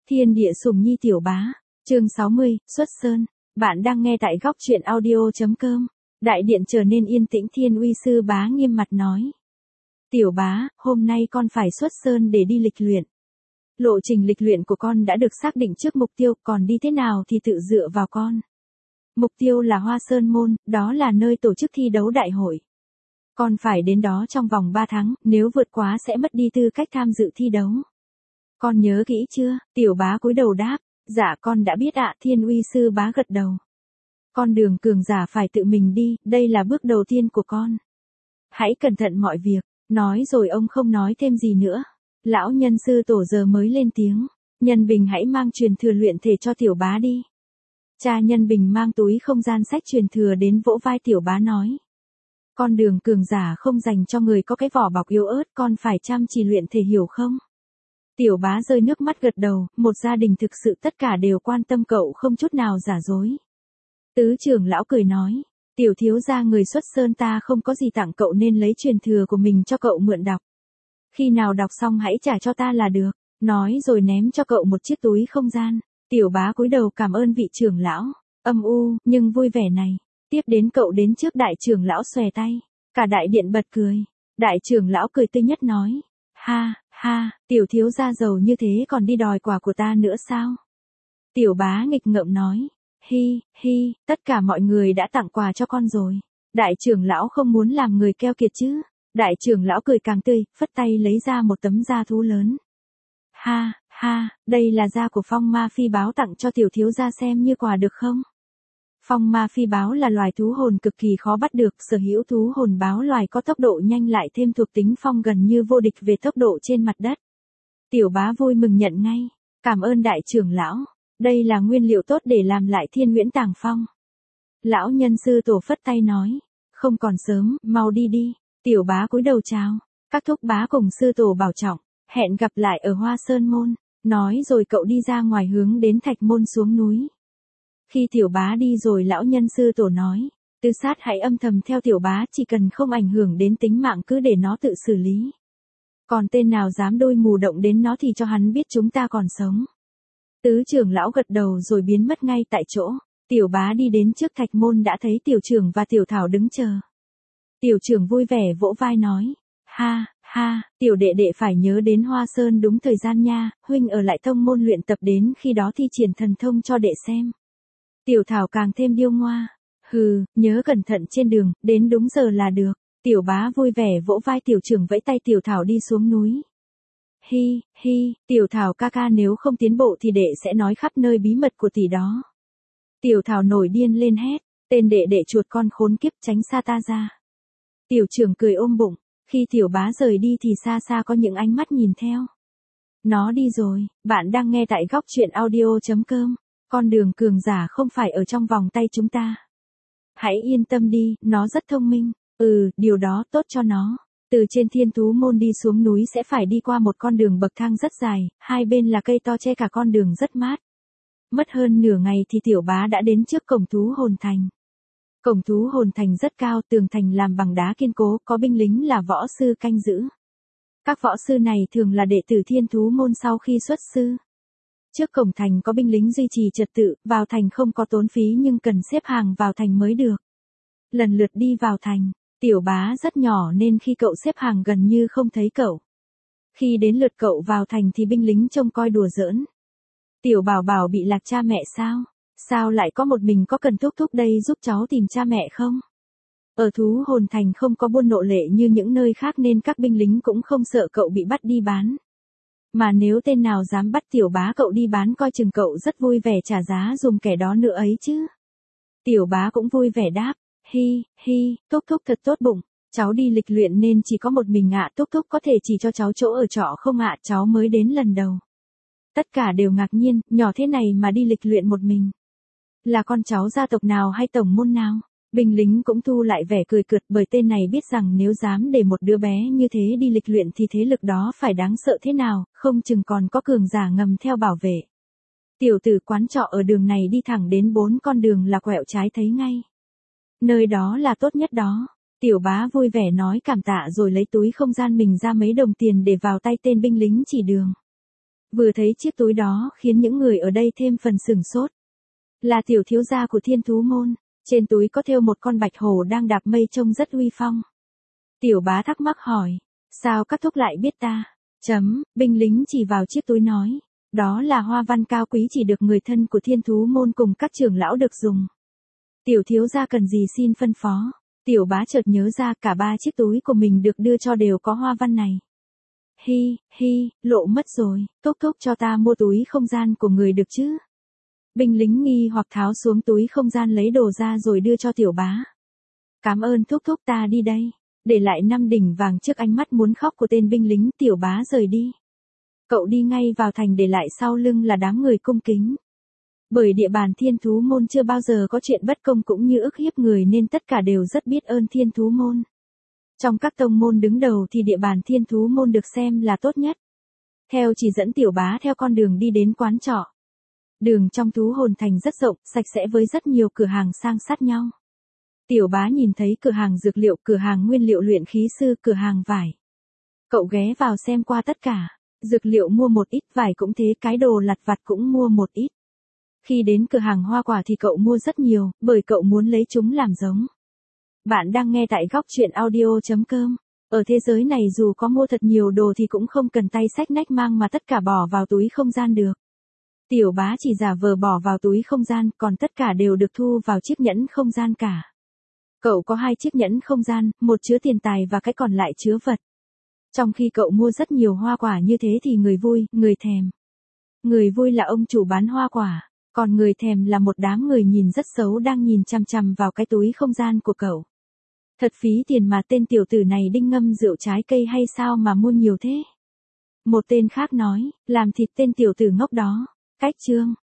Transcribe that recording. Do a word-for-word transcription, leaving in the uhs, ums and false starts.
Thiên địa sùng nhi tiểu bá, chương sáu mươi, xuất sơn. Bạn đang nghe tại góc truyện audio.com. Đại điện trở nên yên tĩnh, Thiên Uy sư bá nghiêm mặt nói. Tiểu bá, hôm nay con phải xuất sơn để đi lịch luyện. Lộ trình lịch luyện của con đã được xác định trước mục tiêu, còn đi thế nào thì tự dựa vào con. Mục tiêu là Hoa Sơn Môn, đó là nơi tổ chức thi đấu đại hội. Con phải đến đó trong vòng ba tháng, nếu vượt quá sẽ mất đi tư cách tham dự thi đấu. Con nhớ kỹ chưa? Tiểu bá cúi đầu đáp, dạ con đã biết ạ. Thiên Uy sư bá gật đầu. Con đường cường giả phải tự mình đi, đây là bước đầu tiên của con. Hãy cẩn thận mọi việc, nói rồi ông không nói thêm gì nữa. Lão nhân sư tổ giờ mới lên tiếng, Nhân Bình hãy mang truyền thừa luyện thể cho tiểu bá đi. Cha Nhân Bình mang túi không gian sách truyền thừa đến vỗ vai tiểu bá nói. Con đường cường giả không dành cho người có cái vỏ bọc yếu ớt, con phải chăm chỉ luyện thể, hiểu không? Tiểu bá rơi nước mắt gật đầu, một gia đình thực sự tất cả đều quan tâm cậu, không chút nào giả dối. Tứ trưởng lão cười nói, tiểu thiếu gia người xuất sơn ta không có gì tặng cậu nên lấy truyền thừa của mình cho cậu mượn đọc. Khi nào đọc xong hãy trả cho ta là được, nói rồi ném cho cậu một chiếc túi không gian. Tiểu bá cúi đầu cảm ơn vị trưởng lão, âm u, nhưng vui vẻ này. Tiếp đến cậu đến trước đại trưởng lão xòe tay, cả đại điện bật cười. Đại trưởng lão cười tươi nhất nói, ha, ha, tiểu thiếu gia giàu như thế còn đi đòi quà của ta nữa sao? Tiểu bá nghịch ngợm nói, hi, hi, tất cả mọi người đã tặng quà cho con rồi. Đại trưởng lão không muốn làm người keo kiệt chứ. Đại trưởng lão cười càng tươi, phất tay lấy ra một tấm da thú lớn. Ha, ha, đây là da của phong ma phi báo tặng cho tiểu thiếu gia xem như quà được không? Phong ma phi báo là loài thú hồn cực kỳ khó bắt được, sở hữu thú hồn báo loài có tốc độ nhanh lại thêm thuộc tính phong gần như vô địch về tốc độ trên mặt đất. Tiểu bá vui mừng nhận ngay, cảm ơn đại trưởng lão, đây là nguyên liệu tốt để làm lại Thiên Nguyễn Tàng Phong. Lão nhân sư tổ phất tay nói, không còn sớm, mau đi đi. Tiểu bá cúi đầu chào, các thúc bá cùng sư tổ bảo trọng, hẹn gặp lại ở Hoa Sơn Môn, nói rồi cậu đi ra ngoài hướng đến Thạch Môn xuống núi. Khi tiểu bá đi rồi lão nhân sư tổ nói, Tư Sát hãy âm thầm theo tiểu bá, chỉ cần không ảnh hưởng đến tính mạng cứ để nó tự xử lý. Còn tên nào dám đôi mù động đến nó thì cho hắn biết chúng ta còn sống. Tứ trưởng lão gật đầu rồi biến mất ngay tại chỗ. Tiểu bá đi đến trước Thạch Môn đã thấy tiểu trưởng và tiểu thảo đứng chờ. Tiểu trưởng vui vẻ vỗ vai nói, ha, ha, tiểu đệ đệ phải nhớ đến Hoa Sơn đúng thời gian nha, huynh ở lại tông môn luyện tập đến khi đó thi triển thần thông cho đệ xem. Tiểu thảo càng thêm điêu ngoa, hừ, nhớ cẩn thận trên đường, đến đúng giờ là được. Tiểu bá vui vẻ vỗ vai tiểu trưởng vẫy tay tiểu thảo đi xuống núi. Hi, hi, tiểu thảo ca ca nếu không tiến bộ thì đệ sẽ nói khắp nơi bí mật của tỷ đó. Tiểu thảo nổi điên lên hét, tên đệ đệ chuột con khốn kiếp, tránh xa ta ra. Tiểu trưởng cười ôm bụng, khi tiểu bá rời đi thì xa xa có những ánh mắt nhìn theo. Nó đi rồi, bạn đang nghe tại góc truyện audio.com, con đường cường giả không phải ở trong vòng tay chúng ta. Hãy yên tâm đi, nó rất thông minh, ừ, điều đó tốt cho nó. Từ trên Thiên Thú Môn đi xuống núi sẽ phải đi qua một con đường bậc thang rất dài, hai bên là cây to che cả con đường rất mát. Mất hơn nửa ngày thì tiểu bá đã đến trước cổng Thú Hồn Thành. Cổng Thú Hồn Thành rất cao, tường thành làm bằng đá kiên cố, có binh lính là võ sư canh giữ. Các võ sư này thường là đệ tử Thiên Thú Môn sau khi xuất sư. Trước cổng thành có binh lính duy trì trật tự, vào thành không có tốn phí nhưng cần xếp hàng vào thành mới được. Lần lượt đi vào thành, tiểu bá rất nhỏ nên khi cậu xếp hàng gần như không thấy cậu. Khi đến lượt cậu vào thành thì binh lính trông coi đùa giỡn. Tiểu bảo bảo bị lạc cha mẹ sao? Sao lại có một mình, có cần thúc thúc đây giúp cháu tìm cha mẹ không? Ở Thú Hồn Thành không có buôn nộ lệ như những nơi khác nên các binh lính cũng không sợ cậu bị bắt đi bán. Mà nếu tên nào dám bắt tiểu bá cậu đi bán coi chừng cậu rất vui vẻ trả giá dùm kẻ đó nữa ấy chứ. Tiểu bá cũng vui vẻ đáp, hi, hi, thúc thúc thật tốt bụng, cháu đi lịch luyện nên chỉ có một mình ạ, thúc thúc có thể chỉ cho cháu chỗ ở trọ không ạ, cháu mới đến lần đầu. Tất cả đều ngạc nhiên, nhỏ thế này mà đi lịch luyện một mình. Là con cháu gia tộc nào hay tổng môn nào? Binh lính cũng thu lại vẻ cười cợt, bởi tên này biết rằng nếu dám để một đứa bé như thế đi lịch luyện thì thế lực đó phải đáng sợ thế nào, không chừng còn có cường giả ngầm theo bảo vệ. Tiểu tử quán trọ ở đường này đi thẳng đến bốn con đường là quẹo trái thấy ngay. Nơi đó là tốt nhất đó. Tiểu bá vui vẻ nói cảm tạ rồi lấy túi không gian mình ra mấy đồng tiền để vào tay tên binh lính chỉ đường. Vừa thấy chiếc túi đó khiến những người ở đây thêm phần sửng sốt. Là tiểu thiếu gia của Thiên Thú Môn, trên túi có thêu một con bạch hổ đang đạp mây trông rất uy phong. Tiểu bá thắc mắc hỏi, sao các thúc lại biết ta? Chấm, binh lính chỉ vào chiếc túi nói, đó là hoa văn cao quý chỉ được người thân của Thiên Thú Môn cùng các trưởng lão được dùng. Tiểu thiếu gia cần gì xin phân phó. Tiểu bá chợt nhớ ra cả ba chiếc túi của mình được đưa cho đều có hoa văn này. Hi, hi, lộ mất rồi, thúc thúc cho ta mua túi không gian của người được chứ? Binh lính nghi hoặc tháo xuống túi không gian lấy đồ ra rồi đưa cho tiểu bá. Cảm ơn thúc thúc, ta đi đây. Để lại năm đỉnh vàng trước ánh mắt muốn khóc của tên binh lính, tiểu bá rời đi. Cậu đi ngay vào thành để lại sau lưng là đám người cung kính. Bởi địa bàn Thiên Thú Môn chưa bao giờ có chuyện bất công cũng như ức hiếp người nên tất cả đều rất biết ơn Thiên Thú Môn. Trong các tông môn đứng đầu thì địa bàn Thiên Thú Môn được xem là tốt nhất. Theo chỉ dẫn tiểu bá theo con đường đi đến quán trọ. Đường trong Thú Hồn Thành rất rộng, sạch sẽ với rất nhiều cửa hàng sang sát nhau. Tiểu bá nhìn thấy cửa hàng dược liệu, cửa hàng nguyên liệu luyện khí sư, cửa hàng vải. Cậu ghé vào xem qua tất cả. Dược liệu mua một ít, vải cũng thế, cái đồ lặt vặt cũng mua một ít. Khi đến cửa hàng hoa quả thì cậu mua rất nhiều, bởi cậu muốn lấy chúng làm giống. Bạn đang nghe tại góc truyện audio chấm com. Ở thế giới này dù có mua thật nhiều đồ thì cũng không cần tay xách nách mang mà tất cả bỏ vào túi không gian được. Tiểu bá chỉ giả vờ bỏ vào túi không gian, còn tất cả đều được thu vào chiếc nhẫn không gian cả. Cậu có hai chiếc nhẫn không gian, một chứa tiền tài và cái còn lại chứa vật. Trong khi cậu mua rất nhiều hoa quả như thế thì người vui, người thèm. Người vui là ông chủ bán hoa quả, còn người thèm là một đám người nhìn rất xấu đang nhìn chằm chằm vào cái túi không gian của cậu. Thật phí tiền mà, tên tiểu tử này đinh ngâm rượu trái cây hay sao mà mua nhiều thế? Một tên khác nói, làm thịt tên tiểu tử ngốc đó. Cách chương